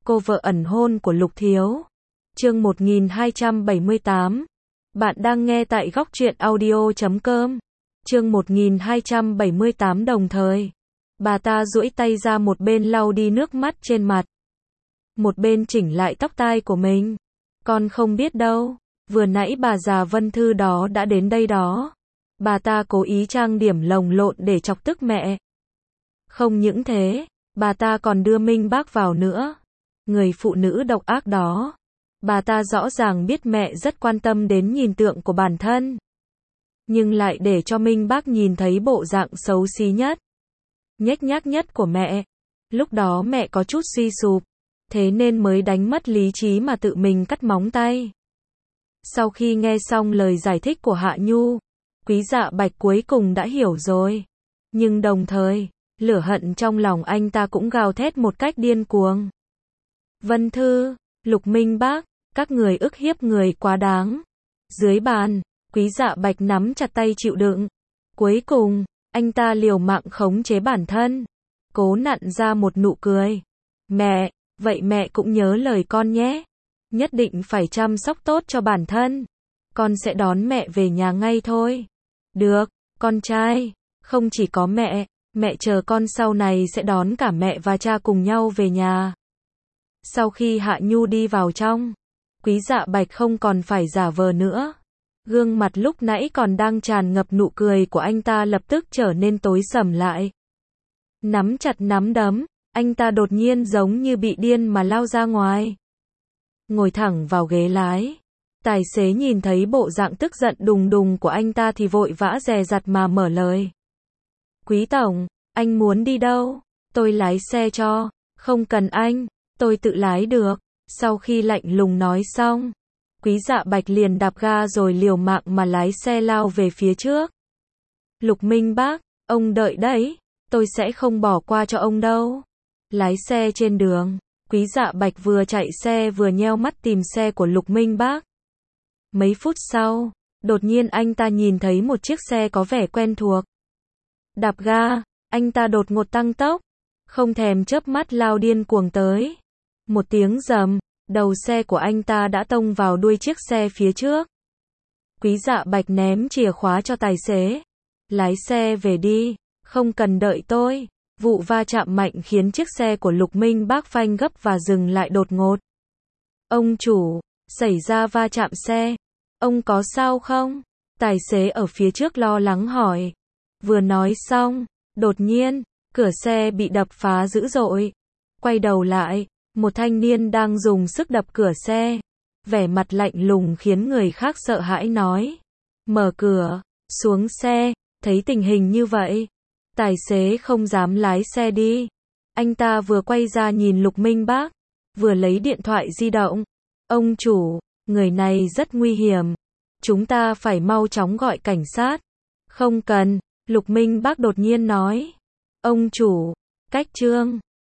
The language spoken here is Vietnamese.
cô vợ ẩn hôn của Lục Thiếu. Chương 1278. Bạn đang nghe tại Góc Truyện Audio.com. Chương 1278 đồng thời. Bà ta duỗi tay ra một bên lau đi nước mắt trên mặt. Một bên chỉnh lại tóc tai của mình. Con không biết đâu, vừa nãy bà già Vân Thư đó đã đến đây đó. Bà ta cố ý trang điểm lồng lộn để chọc tức mẹ. Không những thế, bà ta còn đưa Minh Bác vào nữa. Người phụ nữ độc ác đó. Bà ta rõ ràng biết mẹ rất quan tâm đến nhìn tượng của bản thân. Nhưng lại để cho Minh Bác nhìn thấy bộ dạng xấu xí nhất, nhếch nhác nhất của mẹ. Lúc đó mẹ có chút suy sụp, thế nên mới đánh mất lý trí mà tự mình cắt móng tay. Sau khi nghe xong lời giải thích của Hạ Nhu, Quý Dạ Bạch cuối cùng đã hiểu rồi. Nhưng đồng thời, lửa hận trong lòng anh ta cũng gào thét một cách điên cuồng. Vân Thư, Lục Minh Bác, các người ức hiếp người quá đáng. Dưới bàn, Quý Dạ Bạch nắm chặt tay chịu đựng. Cuối cùng, anh ta liều mạng khống chế bản thân, cố nặn ra một nụ cười. Mẹ, vậy mẹ cũng nhớ lời con nhé. Nhất định phải chăm sóc tốt cho bản thân. Con sẽ đón mẹ về nhà ngay thôi. Được, con trai, không chỉ có mẹ chờ con sau này sẽ đón cả mẹ và cha cùng nhau về nhà. Sau khi Hạ Nhu đi vào trong, Quý Dạ Bạch không còn phải giả vờ nữa. Gương mặt lúc nãy còn đang tràn ngập nụ cười của anh ta lập tức trở nên tối sầm lại. Nắm chặt nắm đấm, anh ta đột nhiên giống như bị điên mà lao ra ngoài. Ngồi thẳng vào ghế lái. Tài xế nhìn thấy bộ dạng tức giận đùng đùng của anh ta thì vội vã dè dặt mà mở lời. Quý tổng, anh muốn đi đâu? Tôi lái xe cho. Không cần anh, tôi tự lái được. Sau khi lạnh lùng nói xong, Quý Dạ Bạch liền đạp ga rồi liều mạng mà lái xe lao về phía trước. Lục Minh Bác, ông đợi đấy, tôi sẽ không bỏ qua cho ông đâu. Lái xe trên đường, Quý Dạ Bạch vừa chạy xe vừa nheo mắt tìm xe của Lục Minh Bác. Mấy phút sau, đột nhiên anh ta nhìn thấy một chiếc xe có vẻ quen thuộc. Đạp ga, anh ta đột ngột tăng tốc, không thèm chớp mắt lao điên cuồng tới. Một tiếng rầm, đầu xe của anh ta đã tông vào đuôi chiếc xe phía trước. Quý Dạ Bạch ném chìa khóa cho tài xế. Lái xe về đi, không cần đợi tôi. Vụ va chạm mạnh khiến chiếc xe của Lục Minh Bác phanh gấp và dừng lại đột ngột. Ông chủ, xảy ra va chạm xe. Ông có sao không? Tài xế ở phía trước lo lắng hỏi. Vừa nói xong, đột nhiên, cửa xe bị đập phá dữ dội. Quay đầu lại, một thanh niên đang dùng sức đập cửa xe. Vẻ mặt lạnh lùng khiến người khác sợ hãi nói. Mở cửa, xuống xe, thấy tình hình như vậy. Tài xế không dám lái xe đi. Anh ta vừa quay ra nhìn Lục Minh Bác, vừa lấy điện thoại di động. Ông chủ, người này rất nguy hiểm. Chúng ta phải mau chóng gọi cảnh sát. Không cần, Lục Minh Bác đột nhiên nói. Ông chủ, cách chương